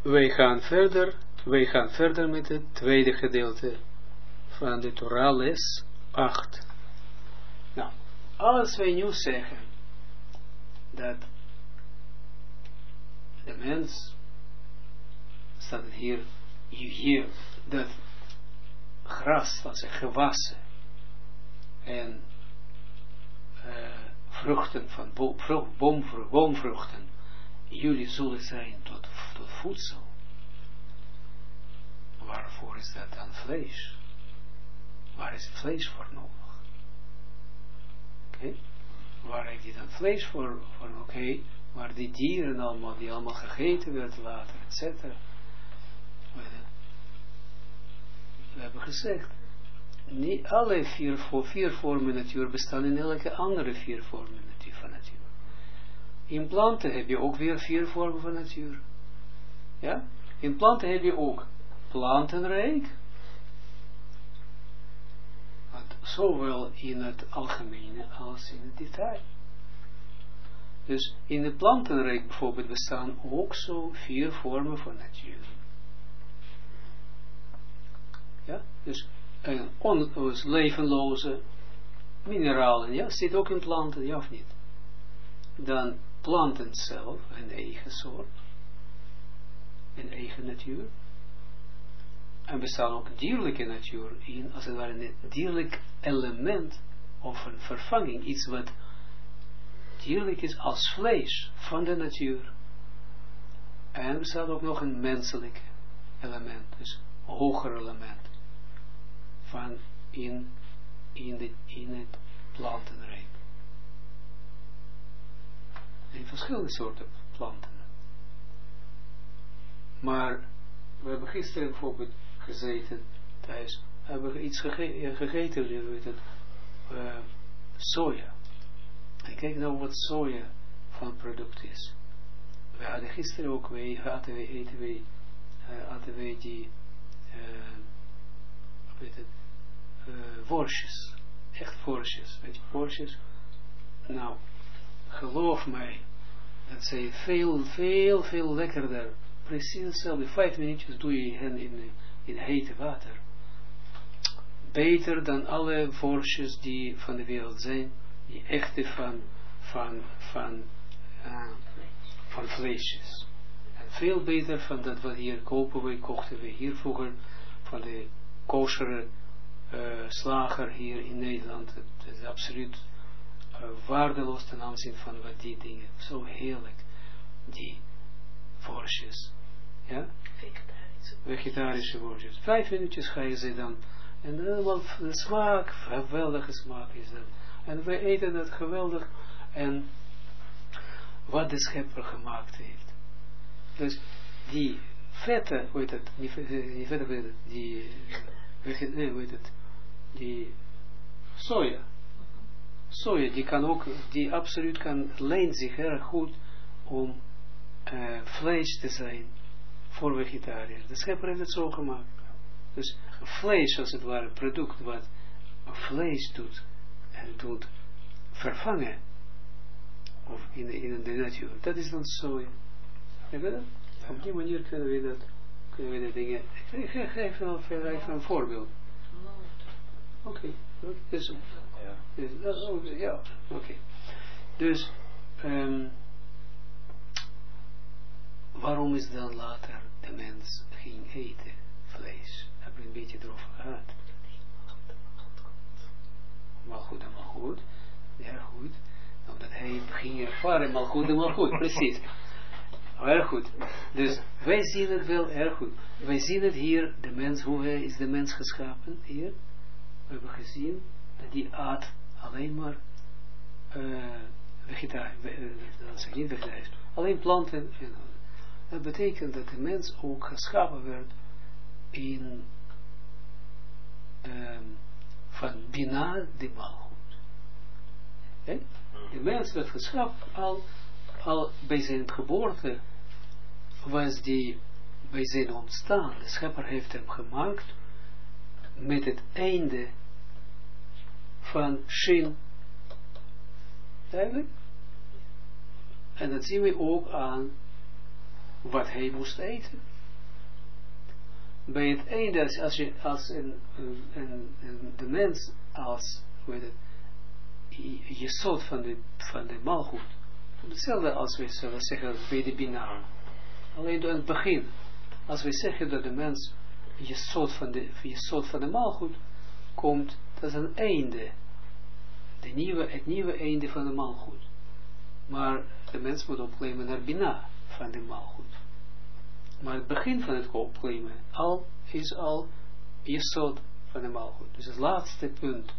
wij gaan verder met het tweede gedeelte van de Torah les 8. Nou, als wij nu zeggen dat de mens, staat het hier, dat gras, dat zijn gewassen en vruchten van boomvruchten, jullie zullen zijn tot voedsel. Waarvoor is dat dan vlees? Waar is het vlees voor nodig? Oké? Waar heeft hij dan vlees voor? Oké, maar die dieren allemaal, die allemaal gegeten werd later, etc. We hebben gezegd, niet alle vier vormen natuur bestaan in elke andere vier vormen van natuur. In planten heb je ook weer 4 vormen van natuur. Ja? In planten heb je ook plantenrijk, zowel in het algemene als in het detail. Dus in het plantenrijk bijvoorbeeld bestaan ook zo 4 vormen van natuur. Ja? Dus levenloze mineralen, ja, zit ook in planten, ja of niet? Dan planten zelf, een eigen soort, een eigen natuur. En bestaan ook dierlijke natuur in, als het ware een dierlijk element of een vervanging, iets wat dierlijk is als vlees van de natuur. En er bestaat ook nog een menselijk element, dus een hoger element van in het plantenrijk. In verschillende soorten planten. Maar we hebben gisteren bijvoorbeeld gezeten thuis, hebben we iets gegeten, weet het, soja. En kijk nou wat soja van product is. We hadden gisteren ook, hadden we die worstjes, echt worstjes, weet je, worstjes. Nou, geloof mij, dat zijn veel lekkerder. Precies hetzelfde, 5 minuutjes doe je hen in hete water. Beter dan alle worstjes die van de wereld zijn, die echte van vleesjes. En veel beter van dat wat hier kochten we hier vroeger, van de kosher slager hier in Nederland. Het is absoluut waardeloos ten aanzien van wat die dingen. Zo heerlijk, die worstjes. Ja? Vegetarische worstjes. 5 minuutjes ga je ze dan. En helemaal de smaak, geweldige smaak is dat. En we eten dat geweldig. En wat de schepper gemaakt heeft. Dus die vette, hoe heet het, die vette, die soja. Soja, die kan ook, die absoluut leent zich erg goed om vlees te zijn voor vegetariërs. De schepper heeft het zo gemaakt. Dus vlees als het ware, product wat vlees doet en doet vervangen of in de natuur. Dat is dan soja. Heb je dat? Ja. Op die manier kunnen we dat dingen. Ik geef even een voorbeeld. Oké. Dus, ja. Oké. Dus waarom is dan later de mens ging eten vlees? Hebben we een beetje erover gehad. Maar goed. Ja, goed. Omdat hij ging ervaren, maar goed, precies. Erg goed. Dus wij zien het wel erg goed. Wij zien het hier, de mens, hoe is de mens geschapen hier? We hebben gezien dat die aat alleen maar vegetarisch, alleen planten. Dat betekent dat de mens ook geschapen werd in van Bina de Malchut. De mens werd geschapen al bij zijn geboorte was die bij zijn ontstaan. De schepper heeft hem gemaakt met het einde van Shin. Duidelijk? En dat zien we ook aan wat hij moest eten. bij het einde, als de mens, als, hoe heet het, jesod van de malgoed, hetzelfde als we zullen zeggen bij de Bina. Alleen door het begin, als we zeggen dat de mens jesod van de malgoed komt, dat is een einde, het nieuwe einde van de malgoed. Maar de mens moet opklimmen naar Bina van de malgoed. Maar het begin van het opklimmen is al jesod van de malgoed. Dus het laatste punt.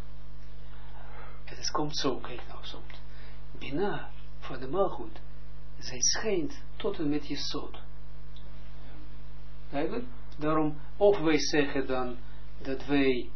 En het komt zo, kijk nou soms. Bina van de malgoed, zij schijnt tot en met jesod. Duidelijk? Daarom, of wij zeggen dan dat wij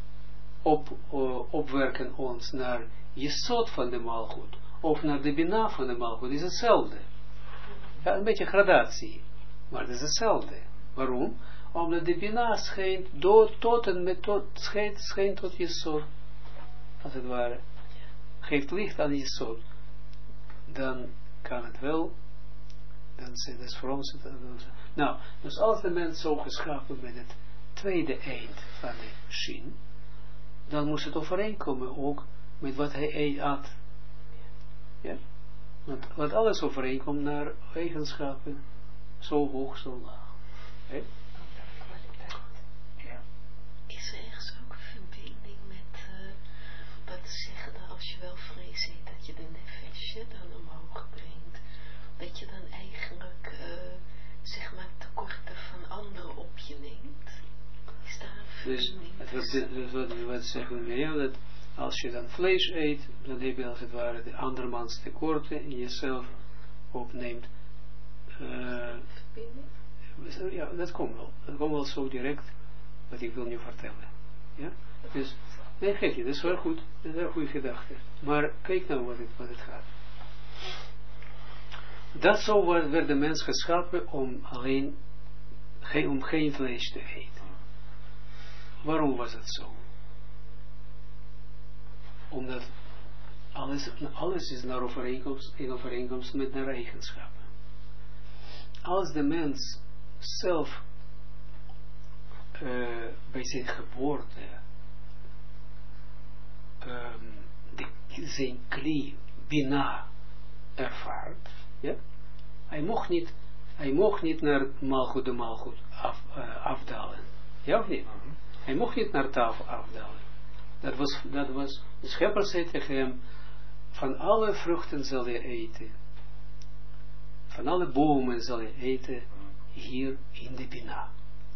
opwerken ons naar jesod van de malgoed, of naar de Bina van de malgoed, is hetzelfde. Ja, een beetje gradatie, maar het is hetzelfde. Waarom? Omdat de Bina schijnt schijnt tot jesod, als het ware. Geeft licht aan jesod. Dan kan het wel, dan is voor ons nou, dus als de mens zo geschapen met het tweede eind van de shin, dan moest het overeenkomen ook met wat hij at. Ja? Want wat alles overeenkomt naar eigenschappen, zo hoog, zo laag. He? Ja. Is er ergens ook een verbinding met wat te zeggen dat als je wel vrees ziet, dat je de nefesje dan omhoog brengt, dat je dan eigenlijk zeg maar tekorten van anderen op je neemt? Is daar een verbinding? Dus wat zeggen we, dat als je dan vlees eet, dan heb je als het ware de andermans tekorten in jezelf opneemt. Ja, dat komt wel. Dat komt wel zo direct, wat ik wil nu vertellen. Ja? Dus, nee, geef je, dat is wel goed. Dat is een goede gedachte. Maar kijk nou wat het gaat. Dat zo werd de mens geschapen om om geen vlees te eten. Waarom was het zo? Omdat alles is naar in overeenkomst met naar eigenschappen. Als de mens zelf bij zijn geboorte zijn kli bina ervaart, ja? Hij mocht niet naar malgoed de malgoed afdalen. Ja of niet? Hij mocht niet naar tafel afdalen. Dat was de schepper zei tegen hem, van alle vruchten zal je eten. Van alle bomen zal je eten hier in de Bina.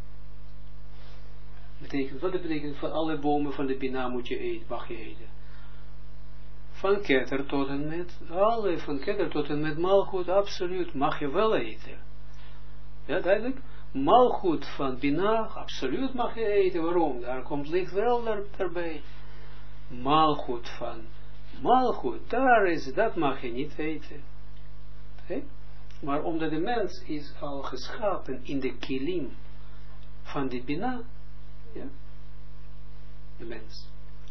Wat betekent van alle bomen van de Bina mag je eten? Van ketter tot en met, van ketter tot en met malgoed, absoluut, mag je wel eten. Ja, duidelijk? Malgoed van Bina, absoluut mag je eten. Waarom? Daar komt licht wel daarbij. Malgoed van malgoed, dat mag je niet eten. Okay? Maar omdat de mens is al geschapen in de kilim van de Bina, ja, de mens.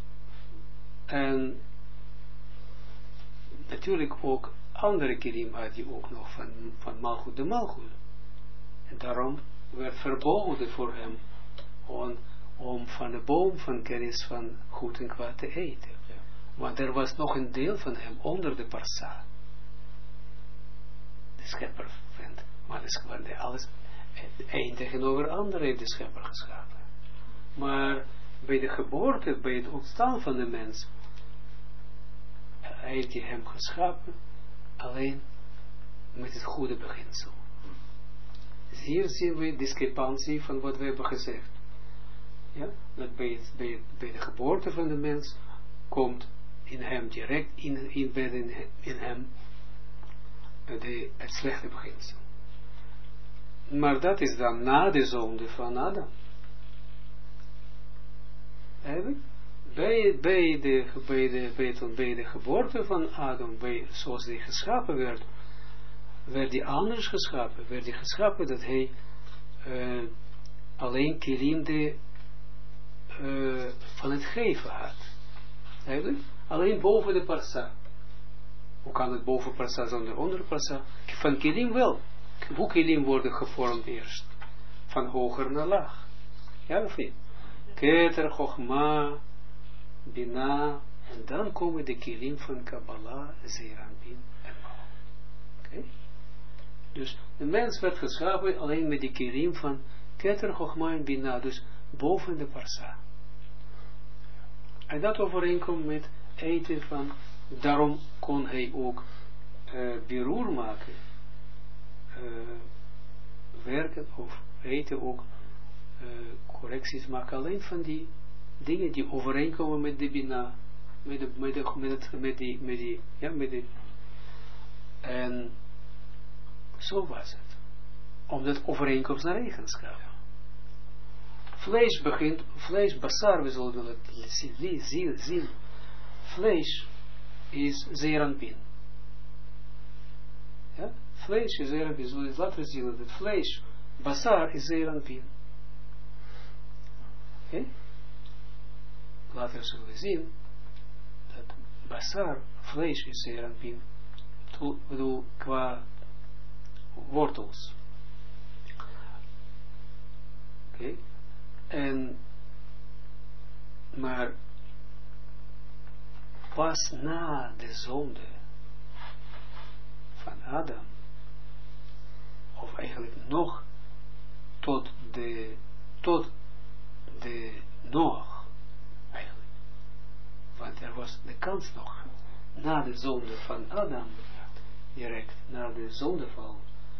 En natuurlijk ook andere kilim had je ook nog van malgoed de malgoed. En daarom werd verboden voor hem om van de boom van kennis van goed en kwaad te eten. Ja. Want er was nog een deel van hem onder de parsa. De schepper vindt. Maar alles, het een tegenover ander heeft de schepper geschapen. Maar bij de geboorte, bij het ontstaan van de mens, heeft hij hem geschapen alleen met het goede beginsel. Dus hier zien we discrepantie van wat we hebben gezegd. Ja? Dat bij de geboorte van de mens komt in hem direct inbedden in hem het slechte beginsel. Maar dat is dan na de zonde van Adam. Eigenlijk? Bij de geboorte van Adam, zoals hij geschapen werd hij anders geschapen. Werd hij geschapen dat hij alleen kilim van het geven had. Eigenlijk? Alleen boven de parsa. Hoe kan het boven parsa zonder onder parsa? Van kilim wel. Hoe kilim worden gevormd eerst? van hoger naar laag. Ja of niet? Keter, Chochma, Bina, en dan komen de kilim van Kabbalah, Zeranpin en Mal. Oké? Dus de mens werd geschapen alleen met de kilim van Keter, Chochma en Bina, dus boven de parsa. En dat overeenkomt met eten van, daarom kon hij ook beroer maken, werken of eten ook, correcties maken, alleen van die dingen die overeenkomen met de Bina, en zo was het. Omdat overeenkomst naar eigenschap. Vlees, basar, we zullen het zien. Vlees is zeeranpin. Ja? Vlees is zeeranpin. Zullen we het laten zien dat het vlees, basar is zeeranpin. Oké? Later zullen we zien dat basar, vlees is zeeranpin. Ik bedoel, qua wortels. Oké? En, maar pas na de zonde van Adam, of eigenlijk nog tot de Noach, eigenlijk. Want er was de kans nog, na de zonde van Adam, direct na de zondeval,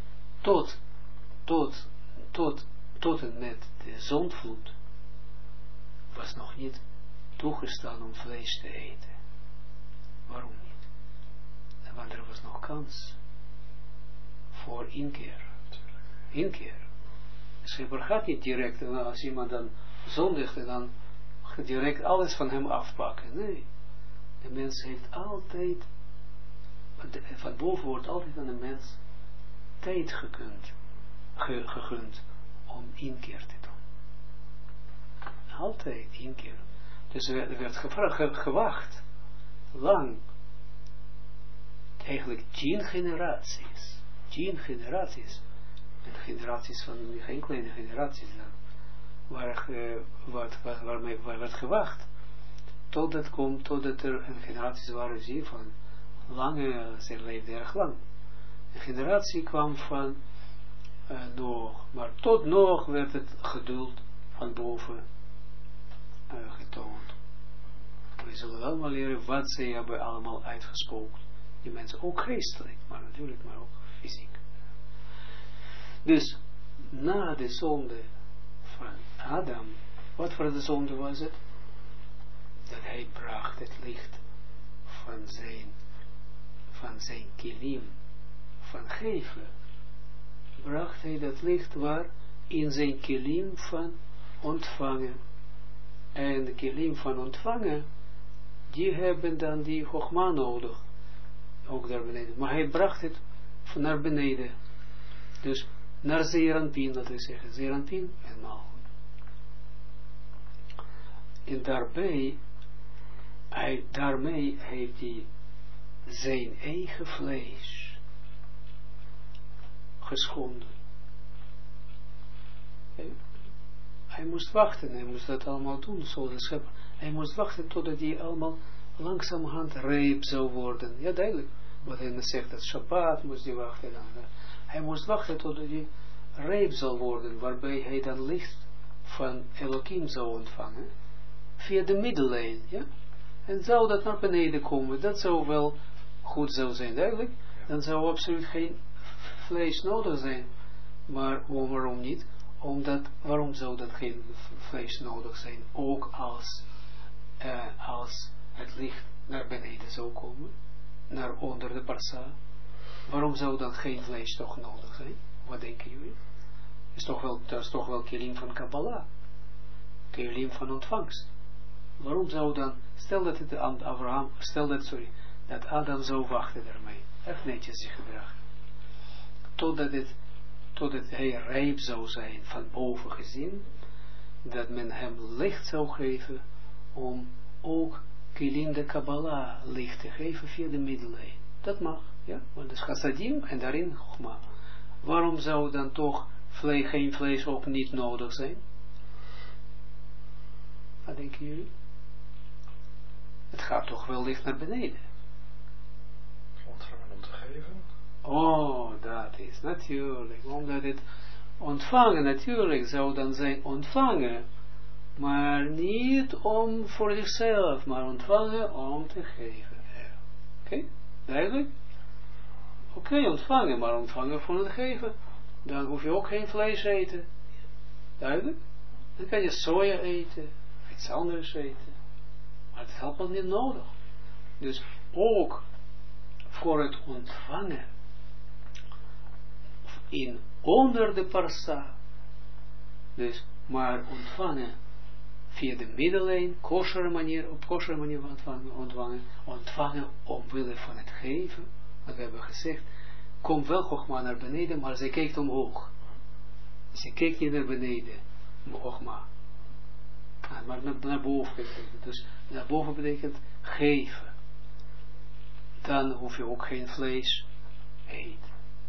tot en met de zondvloed, was nog niet toegestaan om vlees te eten. Waarom niet? Want er was nog kans voor inkeer. Inkeer. De schepper gaat niet direct, als iemand dan zondigt, en dan direct alles van hem afpakken. Nee. De mens heeft altijd, van boven wordt altijd aan de mens tijd gegund om inkeer te doen. Altijd inkeer. Dus er werd gewacht, lang, eigenlijk 10 generaties. 10 generaties. En generaties van, geen kleine generaties dan, waar werd gewacht, totdat er een generaties waren zie van lange, ze leefden erg lang. Een generatie kwam van Noach, maar tot Noach werd het geduld van boven getoond. We zullen allemaal leren wat ze hebben allemaal uitgesproken. Die mensen ook geestelijk, maar natuurlijk, maar ook fysiek. Dus, na de zonde van Adam, wat voor de zonde was het? Dat hij bracht het licht van zijn kilim, van geven, bracht hij dat licht waar in zijn kilim van ontvangen. En de kilim van ontvangen, die hebben dan die Chochma nodig, ook daar beneden. Maar hij bracht het van naar beneden. Dus naar Zeeranpin, laten we zeggen, Zeeranpin en Malchut. En daarmee heeft hij zijn eigen vlees geschonden. Hij moest wachten, hij moest dat allemaal doen, zoals de schepper. Hij moest wachten totdat hij allemaal langzamerhand rijp zou worden. Ja, duidelijk. Wat hij zegt, dat Shabbat moest hij wachten. Hij moest wachten totdat hij rijp zal worden, waarbij hij dan licht van Elohim zou ontvangen. Via de middellijn, ja. En zou dat naar beneden komen, dat zou wel goed zou zijn, duidelijk. Dan zou absoluut geen vlees nodig zijn. Maar waarom niet? Waarom zou dat geen vlees nodig zijn? Ook als het licht naar beneden zou komen, naar onder de parsa. Waarom zou dan geen vlees toch nodig zijn? Wat denken jullie? Dat is toch wel kilim van Kabbalah. Kilim van ontvangst. Waarom zou dan, stel dat Adam zou wachten daarmee. Echt netjes zich gedragen. Totdat hij rijp zou zijn, van boven gezien, dat men hem licht zou geven, om ook kilim de Kabbalah licht te geven via de middellijn. Dat mag, ja, want het is chassadim en daarin Chochma. Waarom zou dan toch geen vlees ook niet nodig zijn? Wat denken jullie? Het gaat toch wel licht naar beneden. Ontvangen om te geven. Oh, dat is natuurlijk. Omdat het ontvangen natuurlijk zou dan zijn ontvangen. Maar niet om voor zichzelf, maar ontvangen om te geven. Oké? Duidelijk? Oké, ontvangen, maar ontvangen voor het geven. Dan hoef je ook geen vlees eten. Duidelijk? Dan kan je soja eten, of iets anders eten. Maar het is helemaal niet nodig. Dus ook voor het ontvangen, onder de parsa, dus maar ontvangen via de middellijn, op kosher manier ontvangen omwille van het geven, wat we hebben gezegd, komt wel Chogma naar beneden, maar zij kijkt omhoog. Ze kijkt niet naar beneden, Chogma. Maar naar boven kijkt. Dus naar boven betekent geven. Dan hoef je ook geen vlees eten.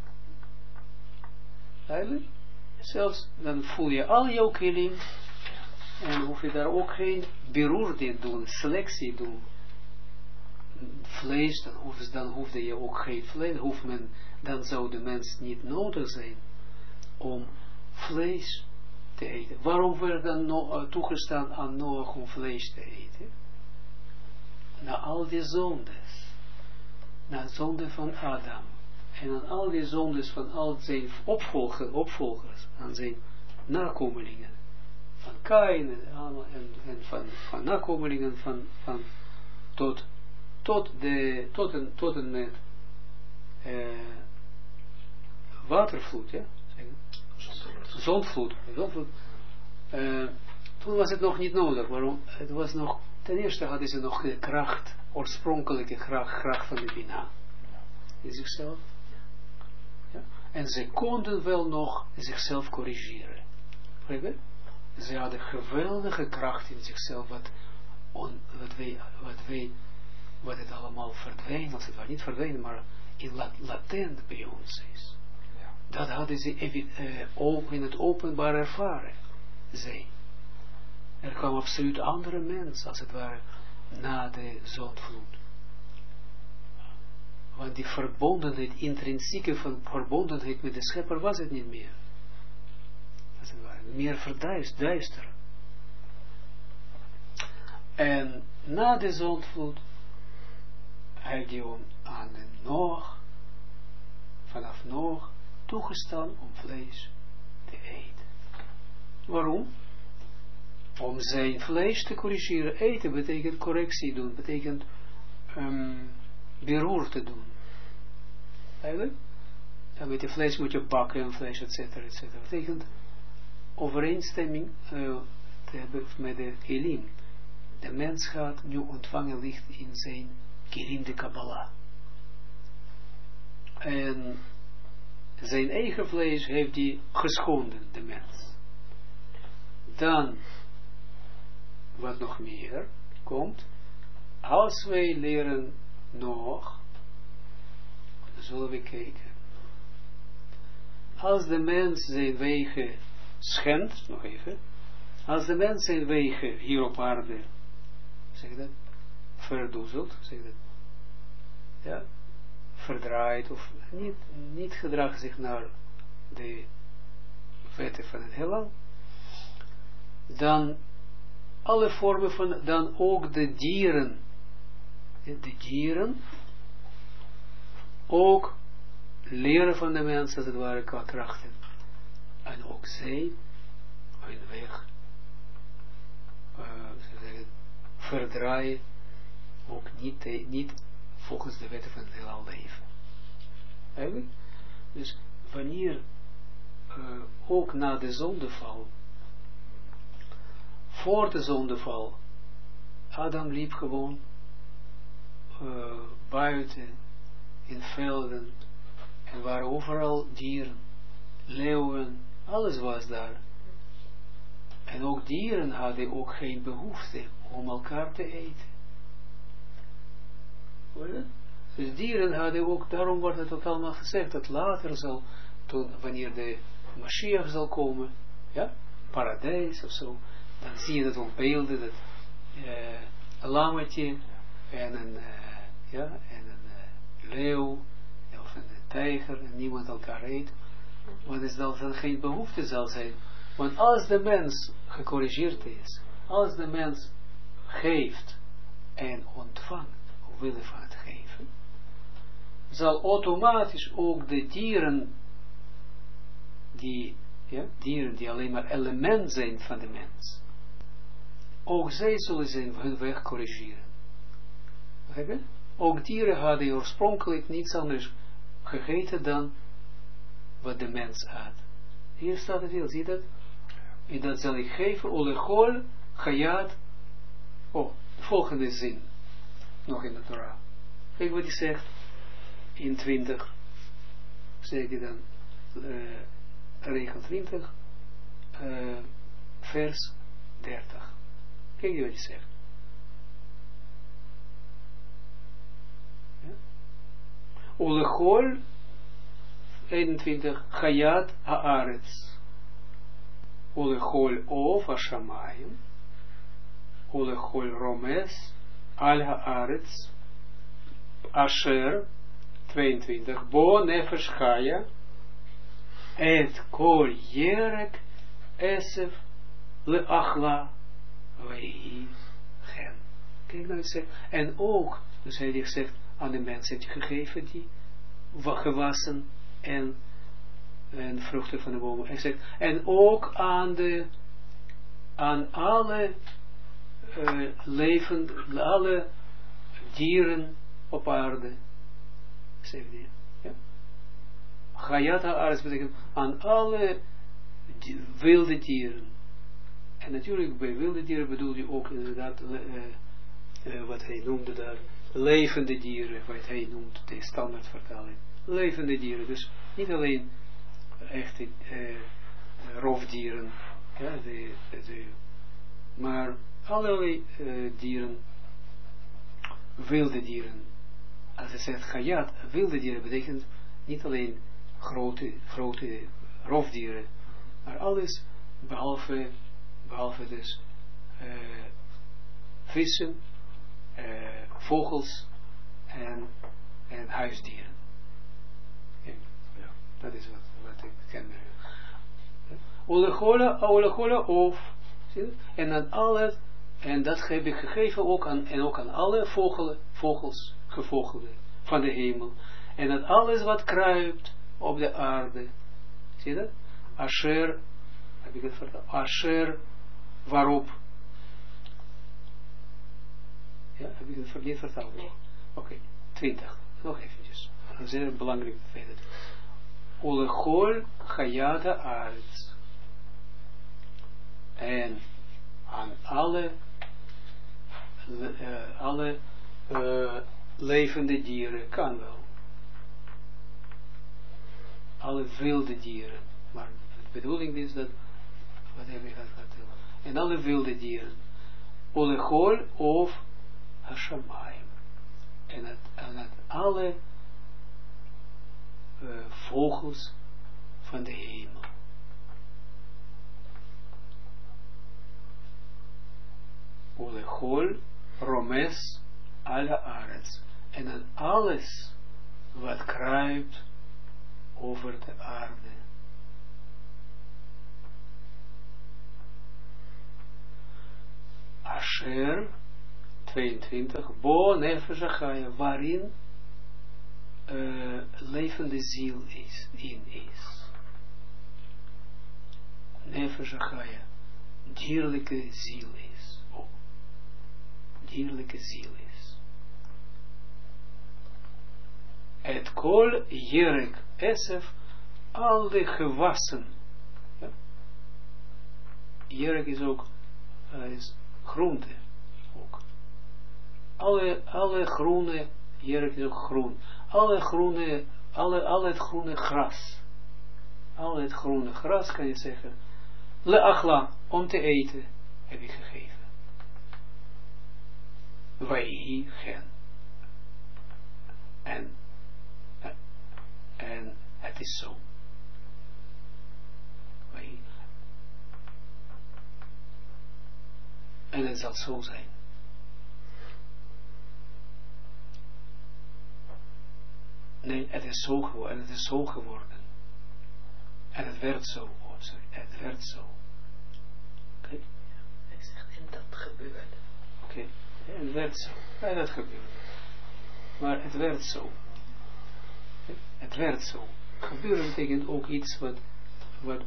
Duidelijk? Zelfs dan voel je al jouw killing en hoef je daar ook geen beroerding doen, selectie doen. Vlees, dan hoefde je ook geen vlees, dan zou de mens niet nodig zijn om vlees te eten. Waarom werd dan toegestaan aan Noach om vlees te eten? Na al die zondes, na zonde van Adam, en aan al die zondes van al zijn opvolgers, aan zijn nakomelingen, van Kain en van nakomelingen tot en met watervloed, ja? Zondvloed. Toen was het nog niet nodig. Waarom? Het was nog, ten eerste hadden ze nog de kracht, oorspronkelijke kracht van de Bina in zichzelf. Ja? En ze konden wel nog zichzelf corrigeren. Ze hadden geweldige kracht in zichzelf, wat het allemaal verdwijnt, als het wel niet verdwijnt, maar latent bij ons is. Ja. Dat hadden ze in het openbaar ervaren. Er kwam absoluut andere mens, als het ware, na de zondvloed. Want die verbondenheid, intrinsieke verbondenheid met de schepper was het niet meer. Als het ware, meer verduisteren. En na de zondvloed heeft hij aan de Noach, vanaf Noach, toegestaan om vlees te eten. Waarom? Om zijn vlees te corrigeren. Eten betekent correctie doen, betekent beroerte doen. Eigenlijk? Ja, met je vlees moet je bakken en vlees, etc. Dat betekent overeenstemming te hebben met de kilim. De mens gaat nu ontvangen licht in zijn kilim de Kabbalah. En zijn eigen vlees heeft hij geschonden, de mens. Dan, wat nog meer komt, als wij leren nog, zullen we kijken. Als de mens zijn wegen schendt, nog even, als de mens zijn wegen hier op aarde, zeg dat, verdoezelt, zeg dat, ja, verdraait of niet gedraagt zich naar de wetten van het heelal, dan alle vormen van, dan ook de dieren ook leren van de mens als het ware qua krachten en ook zij hun weg verdraaien, ook niet volgens de wetten van het heelal leven. Eigenlijk? Dus wanneer ook na de zondeval, voor de zondeval, Adam liep gewoon buiten, in velden, en waren overal dieren, leeuwen, alles was daar. En ook dieren hadden ook geen behoefte om elkaar te eten. Hoor je dat? Dus dieren hadden ook, daarom wordt het ook allemaal gezegd, dat later zal, wanneer de Mashiach zal komen, ja, paradijs of zo, dan zie je dat op beelden, dat een lammetje en een leeuw of een tijger en niemand elkaar eet, want is dat dan geen behoefte zal zijn. Want als de mens gecorrigeerd is, als de mens geeft en ontvangt, omwille van het geven, zal automatisch ook de dieren die alleen maar element zijn van de mens, ook zij zullen zijn hun weg corrigeren. Begrijp je? Ook dieren hadden oorspronkelijk niets anders gegeten dan wat de mens had. Hier staat het heel, zie je dat? En dat zal ik geven, olechol, chayat. Oh, de volgende zin, nog in de Torah. Kijk wat hij zegt, in 20, zeg je dan, regel 20, vers 30. Kijk wat hij zegt. Ja? Olechol, 21, chayat haaretz. Olechol of hashamayim. Olechol romes al haaretz. Asher, 22, bo nefesh chaya. Et kol yerek esef leachla vei gen. Kijk nou, het zegt. En ook, dus hij heeft gezegd, aan de mens heeft hij gegeven die gewassen en vruchten van de bomen. Hij zegt, en ook aan alle alle dieren op aarde. Zegt hij. Ja? Chayat haaretz betekent aan alle wilde dieren. En natuurlijk bij wilde dieren bedoel je ook inderdaad wat hij noemde daar, levende dieren, wat hij noemt, de standaardvertaling. Levende dieren, dus niet alleen echte roofdieren, ja, maar allerlei dieren, wilde dieren. Als hij zegt chayat, wilde dieren, betekent niet alleen grote roofdieren, maar alles behalve dus vissen, vogels en huisdieren. Ja, dat is wat ik ken. Olechola of, en dan alles, en dat heb ik gegeven ook aan alle vogels, gevogelden van de hemel. En dat alles wat kruipt op de aarde. Zie je dat? Asher, heb ik het verteld? Asher, waarop? Ja, heb ik het niet verteld? Nee. Oké, 20. Nog eventjes. Een zeer belangrijk feit. Olechol chayat haaretz. En aan alle levende dieren kan wel. Alle wilde dieren. Maar de bedoeling is dat, wat heb ik verteld? En alle wilde dieren. Olechol of hashamayim. En alle vogels van de hemel. Olechol romes al haaretz. En aan alles wat kruipt over de aarde. Asher 22, bo nefesh chaya, waarin levende ziel is. Nefesh chaya, dierlijke ziel is. Oh, dierlijke ziel is. Et kol yerek esef, alle gewassen. Ja? Yerek is ook is groente. Ook. Alle groene, yerek is ook groen. Alle het groene gras. Al het groene gras kan je zeggen. Leachla, om te eten, heb ik gegeven. Wij gen. En het is zo. mens zal zo zijn. Nee, het is zo geworden. En het is zo geworden. En het werd zo. Oh, sorry. Het werd zo. Oké. Hij zegt, en dat gebeurde. Oké. Ja, het werd zo. En dat gebeurde. Maar het werd zo. Okay. Het werd zo. Gebeuren betekent ook iets wat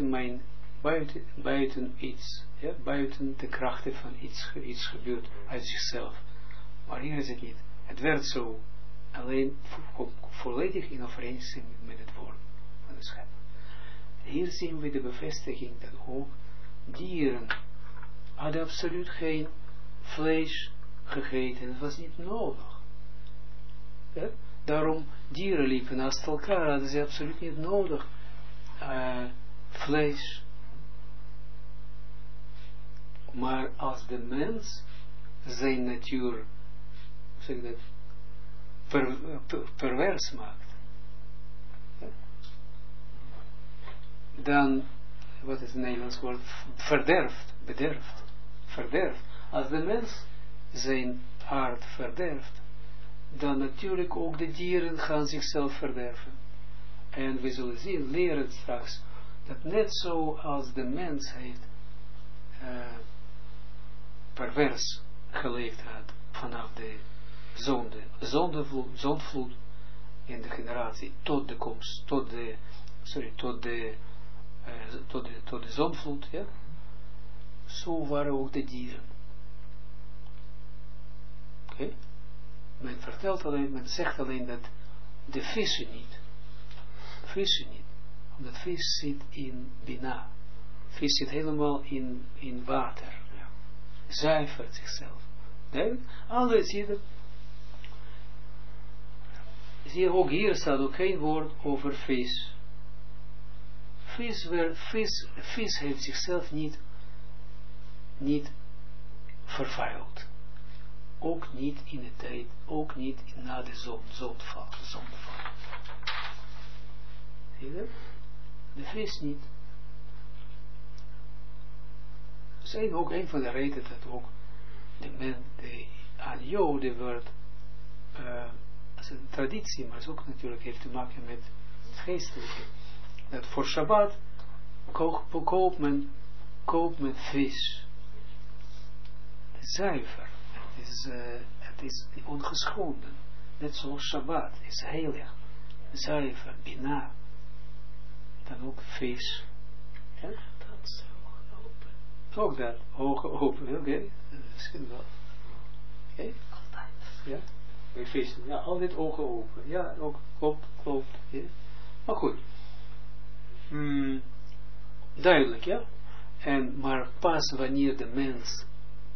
buiten iets, ja, buiten de krachten van iets gebeurt uit zichzelf. Maar hier is het niet. Het werd zo. Alleen volledig in overeenstemming met het woord van de schepper. Hier zien we de bevestiging dat ook dieren hadden absoluut geen vlees gegeten. Het was niet nodig. Ja? Daarom dieren liepen naast elkaar, hadden ze absoluut niet nodig. Vlees. Maar als de mens zijn natuur, zeg dat, pervers maakt, ja? Dan, wat is het Nederlands woord, verderft. Als de mens zijn aard verderft, dan natuurlijk ook de dieren gaan zichzelf verderven. En we zullen zien, leren straks, dat net zo als de mens heeft pervers geleefd had vanaf de zondvloed in de generatie tot de komst, tot de zondvloed, ja. Zo waren ook de dieren. Oké? Men zegt alleen dat de vissen niet. Omdat vis zit in bina. Vis zit helemaal in water. Ja. Zuivert zichzelf. Nee? Alles zie je. Zie je, ook hier staat ook geen woord over vis. Vis heeft zichzelf niet vervuild. Ook niet in de tijd, ook niet na de zonval. Zie je dat? De vis niet. Dat is ook een van de redenen dat ook aan Joden wordt, als een traditie, maar het ook natuurlijk heeft te maken met het geestelijke. Dat voor Shabbat koopt men vis. Zuiver. Het is ongeschonden. Net zoals Shabbat is heilig. Zuiver, bina. Dan ook vis. Ja? Dat is ogen open. Ook dat, ogen open, oké. Misschien wel. Oké? Altijd. Ja? Bij vis, ja, altijd ogen open. Ja, ook klopt. Ja. Maar goed. Duidelijk, ja? Maar pas wanneer de mens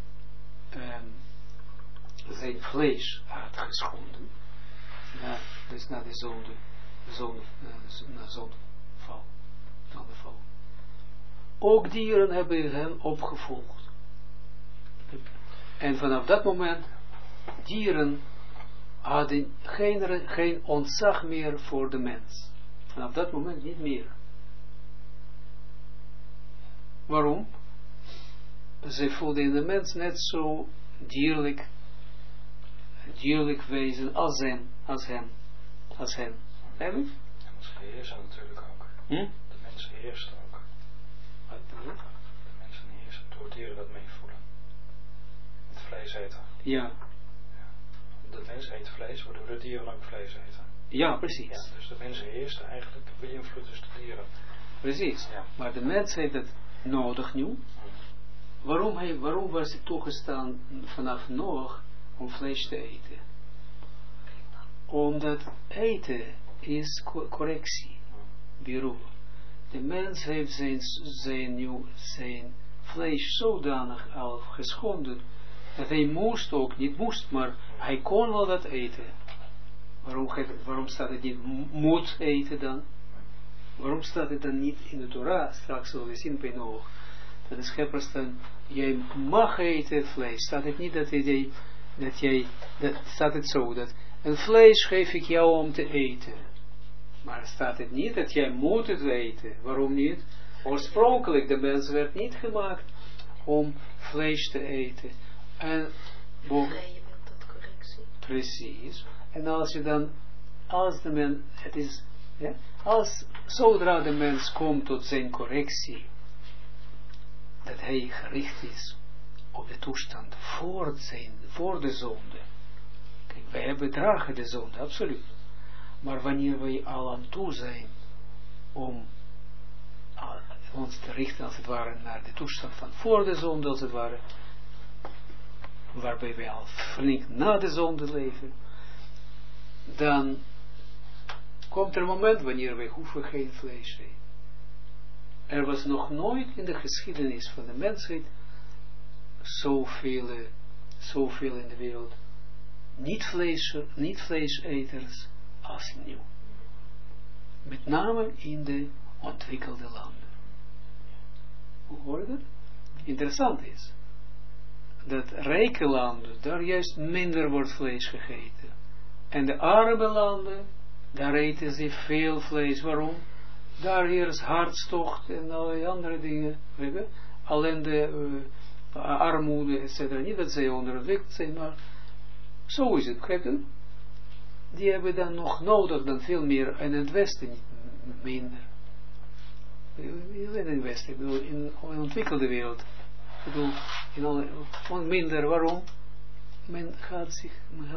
zijn vlees had geschonden, dus na de zondeval. Ook dieren hebben hen opgevolgd. En vanaf dat moment, dieren hadden geen ontzag meer voor de mens. Vanaf dat moment niet meer. Waarom? Ze voelden in de mens net zo dierlijk wezen als hem. Eigenlijk? De mens heersen natuurlijk ook. De mens heerst ook. Wat bedoel je? De mensen heersen door dieren dat meevoelen. Het vlees eten. Ja. De mens eet vlees, waardoor de dieren ook vlees eten. Ja, precies. Ja, dus de mens heerst eigenlijk, beïnvloedt dus de dieren. Precies. Ja. Maar de mens heeft het nodig nu. Waarom was het toegestaan vanaf Noach om vlees te eten? Omdat eten is correctie. Bureau. De mens heeft zijn vlees zodanig al geschonden dat hij maar hij kon wel dat eten. Waarom staat het niet moet eten dan? Waarom staat het dan niet in de Torah? Straks zullen we zien bij Noach. Dat de schepper staat, jij mag eten vlees. Staat het niet staat het zo, dat een vlees geef ik jou om te eten. Maar staat het niet dat jij moet het eten. Waarom niet? Oorspronkelijk, de mens werd niet gemaakt om vlees te eten. En je bent tot correctie. Precies. En als je dan, als de mens, het is, ja, als zodra de mens komt tot zijn correctie, dat hij gericht is op de toestand voor de zonde. Kijk, wij bedragen de zonde, absoluut. Maar wanneer wij al aan toe zijn om ons te richten, als het ware, naar de toestand van voor de zonde, als het ware, waarbij wij al flink na de zonde leven, dan komt er een moment wanneer wij hoeven geen vlees te eten. Er was nog nooit in de geschiedenis van de mensheid zoveel in de wereld niet vleeseters als nu. Met name in de ontwikkelde landen. Hoe hoor je dat? Interessant is dat rijke landen, daar juist minder wordt vlees gegeten. En de arme landen, daar eten ze veel vlees. Waarom? Daar heerst hartstocht en allerlei andere dingen. Alleen de armoede, etc. Niet dat zij onderontwikkeld zijn, maar zo is het. Begrijp je? Die hebben dan nog nodig dan veel meer. En in het Westen niet minder. In het Westen, ik bedoel, in de ontwikkelde wereld. Ik bedoel, minder. Waarom? Men gaat zich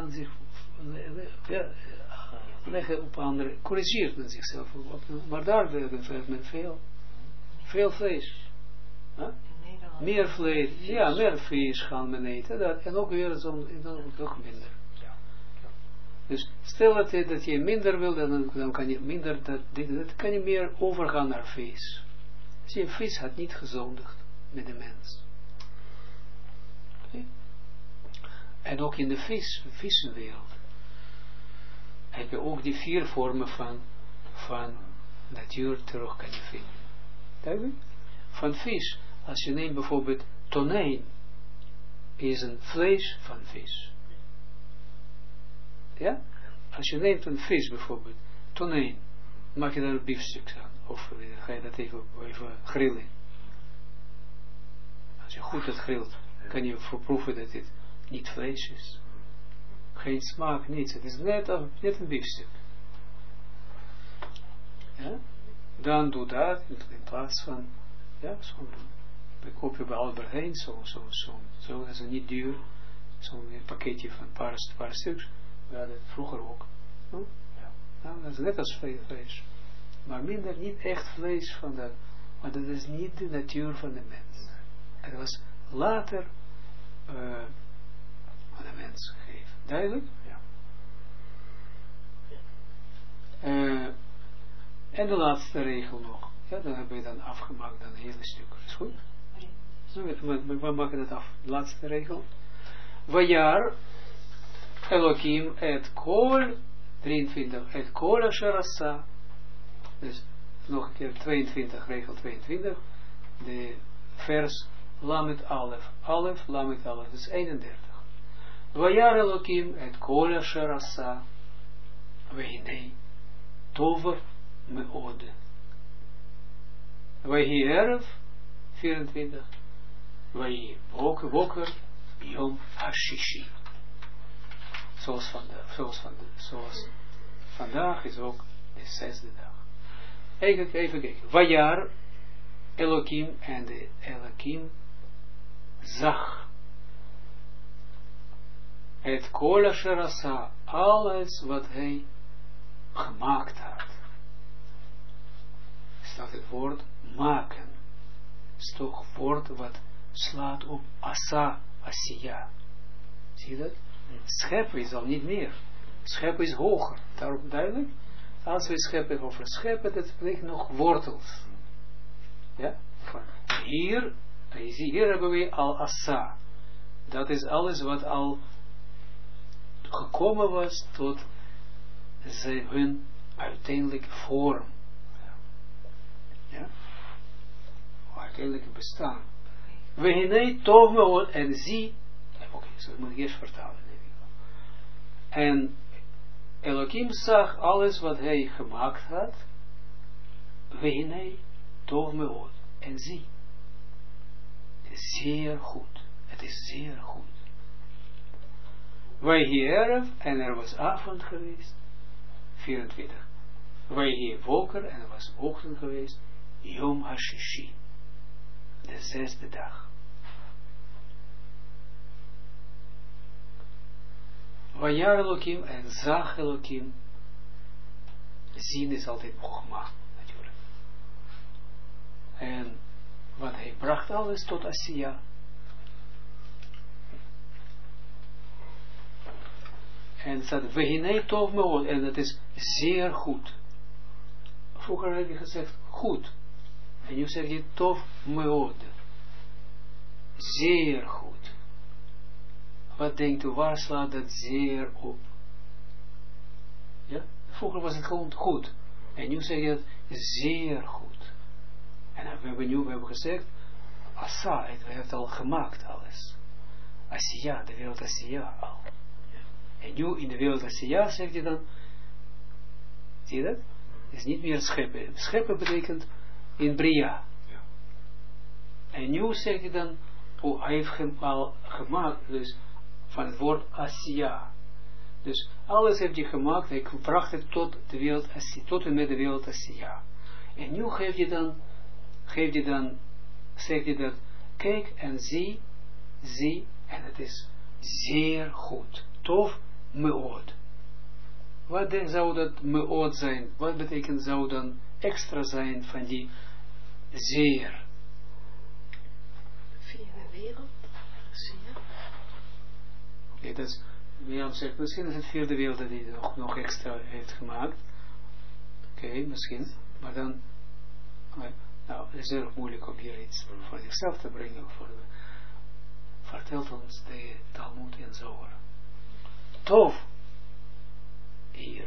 leggen op anderen, corrigeert men zichzelf op, maar daar heeft men veel vlees. Huh? Meer vlees, ja, meer vis gaan men eten, dat, en ook weer nog minder. Dus stel dat je minder wil, dan kan je minder, dat kan je meer overgaan naar vis. Zie je, vis had niet gezondigd met de mens. Okay? En ook in de vissenwereld heb je ook die 4 vormen van natuur terug kan je vinden. Duidelijk? Van vis, als je neemt bijvoorbeeld tonijn, is een vlees van vis. Ja? Als je neemt een vis bijvoorbeeld, tonijn, maak je daar een biefstuk aan, of ga je dat even grillen. Als je goed dat grilt, kan je verproeven dat dit niet vlees is. Geen smaak, niets. Het is net een biefstuk. Ja? Dan doe dat in plaats van, ja, we kopen bij Albert Heijn, zo is het niet duur, zo'n pakketje van een paar stuks. We hadden het vroeger ook. Hm? Ja. Nou, dat is net als vlees. Maar minder niet echt vlees van dat, want dat is niet de natuur van de mens. Het was later aan de mens gegeven. Duidelijk? Ja. En de laatste regel nog. Ja, dan hebben we dan afgemaakt, dan een hele stuk. Is goed? We maken dat af. De laatste regel. Vajar Elohim et kol 23 et kol asher asa. Dus nog een keer 22, regel 22. De vers Lamet Alef. Alef, Lamet Alef. Dat is 31. Vajar Elohim et kol asher asa. Vehinei tov meod. Vahi erf 24. Vahi woker yom hashishi. Zoals vandaag is ook de 6e dag. Even kijken. Vajar Elohim en de Elohim zag het kol asher asa, alles wat hij gemaakt had. Staat het woord maken. Is toch het woord wat slaat op asa, asiya. Zie je dat? Scheppen is al niet meer. Scheppen is hoger. Daarom duidelijk. Als we scheppen over scheppen, dat betekent nog wortels. Ja? Hier hebben we al asa. Dat is alles wat al gekomen was tot hun uiteindelijke vorm. Ja? Uiteindelijke bestaan. We hinei tov meod en zie. Oké, zo moet ik eerst vertalen. En Elohim zag alles wat hij gemaakt had. We hinei tov meod en zie. is zeer goed. Het is zeer goed. Wij hier erf, en er was avond geweest, 24. Wij hier wolken, en er was ochtend geweest, Yom HaShishi, de 6e dag. Vajar Elohim, en zag Elohim, zien is altijd Chogma, natuurlijk. En wat hij bracht alles tot Asiya. En het staat, Vehinei tov meod, en het is zeer goed. Vroeger heb je gezegd, goed. En nu zeg je, tov meod. Zeer goed. Wat denkt u, waar slaat dat zeer op? Ja? Vroeger was het gewoon goed. En nu zeg je het, zeer goed. En we hebben gezegd, Asa, het heeft al gemaakt alles. Asiya, de wereld Asiya al. En nu in de wereld Asiya zegt hij dan, zie je dat? Het is niet meer scheppen. Scheppen betekent in Bria. Ja. En nu zegt hij dan, hij heeft hem al gemaakt, dus van het woord Asiya. Dus alles heeft hij gemaakt, hij bracht het tot de wereld Asiya, tot en met de wereld Asiya. En nu zegt hij dat, kijk en zie, en het is zeer goed. Tov meod. Wat zou dat meod zijn? Wat betekent zou dan extra zijn van die zeer? Vierde wereld, zie je? Okay, dat is, Mirjam zegt, misschien is het vierde wereld dat hij nog extra heeft gemaakt. Oké, misschien. Maar dan, nou, het is erg moeilijk om hier iets voor zichzelf te brengen. Vertelt ons de Talmud en Zohar. Tov, hier,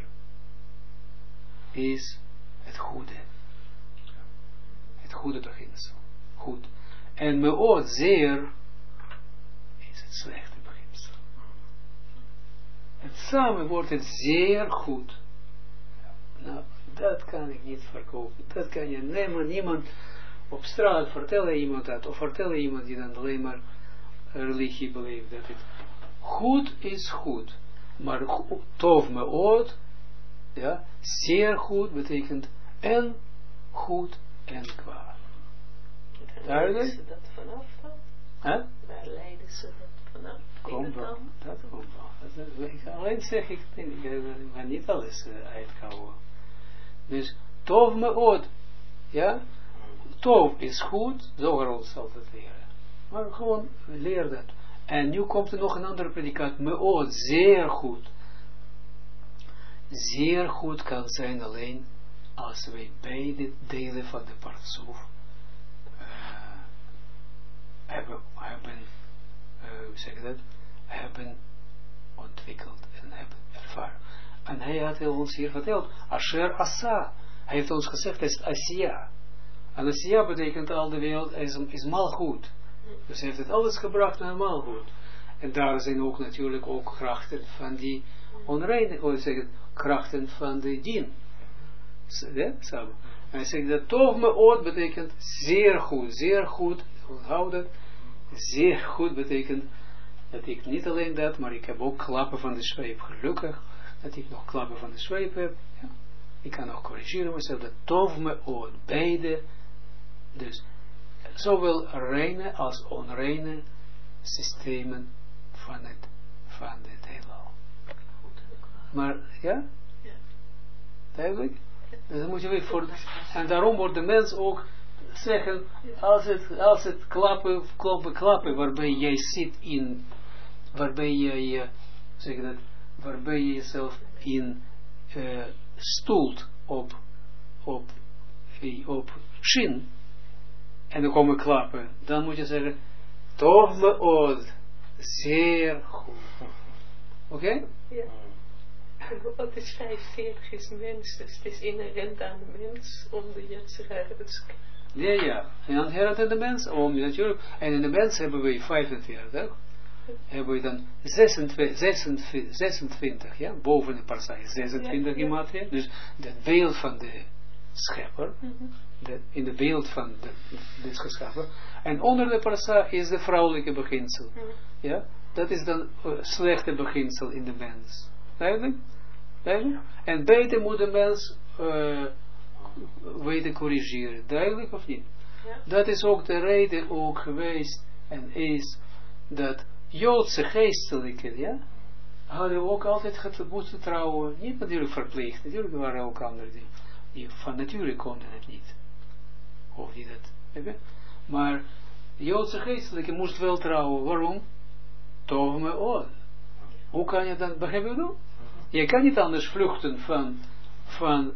is het goede. Het goede beginsel. Goed. En meod, zeer, is het slechte beginsel. Het samen wordt het zeer goed. Nou, dat kan ik niet verkopen. Dat kan je nemen. Niemand op straat vertellen iemand dat. Of vertellen iemand die dan alleen maar religie beleeft. Dat het goed is goed. Maar tov meod, ja, zeer goed betekent en goed en kwaad. Waar leiden ze dat vanaf dan? Huh? Waar leiden ze dat vanaf? Komt wel. Dat komt wel. Alleen zeg ik ga niet alles uitkomen. Dus tov meod, ja, tov is goed, Zohar ons altijd leren. Maar gewoon leer dat. En nu komt er nog een andere predicaat, meod, zeer goed. Zeer goed kan zijn alleen als wij beide delen van de partsoef hebben ontwikkeld en hebben ervaren. En hij had ons hier verteld, Asher Asa, hij heeft ons gezegd, het is Asiya. En Asiya betekent al de wereld is malgoed. Dus hij heeft het alles gebracht naar malgoed. En daar zijn ook natuurlijk ook krachten van die onreine, hoe zeg het, krachten van de dien. En hij zegt dat tov meod betekent zeer goed, onthouden. Zeer goed betekent dat ik niet alleen dat, maar ik heb ook klappen van de zweep. Gelukkig dat ik nog klappen van de zweep heb. Ja. Ik kan nog corrigeren mezelf, dat tov meod, beide, dus zowel reine als onreine systemen van het heelal. Maar, ja? Ja. Duidelijk? Dus dan moet je weer voor, en daarom wordt de mens ook zeggen, als het klappen, waarbij jij zit in, waarbij jij, zeg dat, waarbij je jezelf in stoelt op shin, en dan komen klappen, dan moet je zeggen, tov meod, zeer goed. Oké? Ja. Wat is 45 is mens, dus het is inherent aan de mens om de Yetzirah te Ja. En inherent aan de mens, natuurlijk. En in de mens hebben we 45. Hebben we dan 26, ja, boven de parsai, 26 gematria. Dus het beeld van de schepper, in de beeld van dit geschapen. En onder de parsa is de vrouwelijke beginsel. Ja? Dat is dan slechte beginsel in de mens. Duidelijk? Duidelijk? En beter moet de mens weten corrigeren. Duidelijk of niet? Ja. Dat is ook de reden ook geweest en is dat Joodse geestelijken, ja, hadden ook altijd moeten trouwen. Niet natuurlijk verplicht, natuurlijk waren ook andere dingen. Die van nature konden het niet. Of niet dat. Maar Joodse geestelijke moest wel trouwen. Waarom? Toch me on. Hoe kan je dat begrijpen? Je kan niet anders vluchten van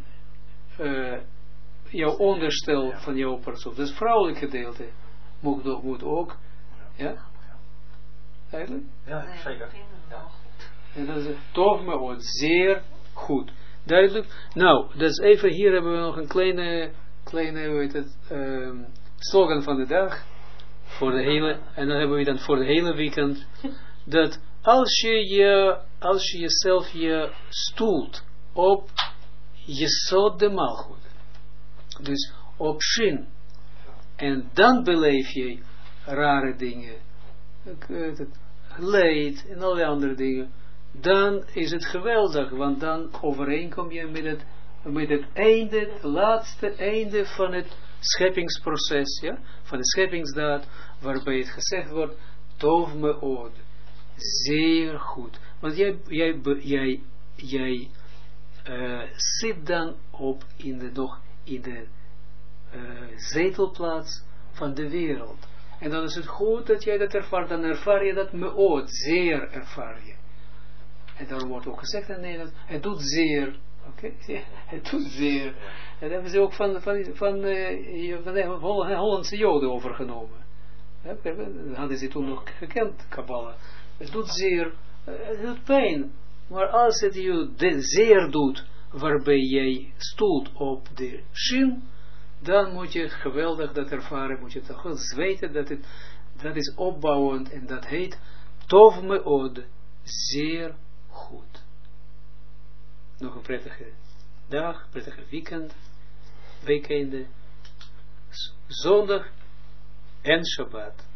jouw onderstel van jouw persoon. Dat is vrouwelijk gedeelte. Moet ook. Ja? Eigenlijk? Ja, zeker. Ja. En dat is toch me on. Zeer goed. Duidelijk? Nou, dus even hier hebben we nog een kleine hoe heet het, slogan van de dag. Voor de hele, en dan hebben we dan voor de hele weekend. Dat als je jezelf stoelt op Jesod de Malchut. Dus op Shin. En dan beleef je rare dingen. Leed en alle andere dingen. Dan is het geweldig, want dan overeenkom je met het einde, het laatste einde van het scheppingsproces, ja, van de scheppingsdaad, waarbij het gezegd wordt, Tov meod, zeer goed. Want jij zit dan op in de zetelplaats van de wereld. En dan is het goed dat jij dat ervaart, dan ervaar je dat meod, zeer ervaar je. En daarom wordt ook gezegd in Nederland, het doet zeer. Oké? Het doet zeer. En dat hebben ze ook van de Hollandse Joden overgenomen. Dat hadden ze toen nog gekend, Kabbalah. Het doet zeer, het doet pijn. Maar als het je zeer doet, waarbij jij stoelt op de Shin, dan moet je geweldig dat ervaren, moet je toch wel weten dat is opbouwend en dat heet Tov meod, zeer goed. Nog een prettige dag, prettige weekend, weekende, zondag en Shabbat.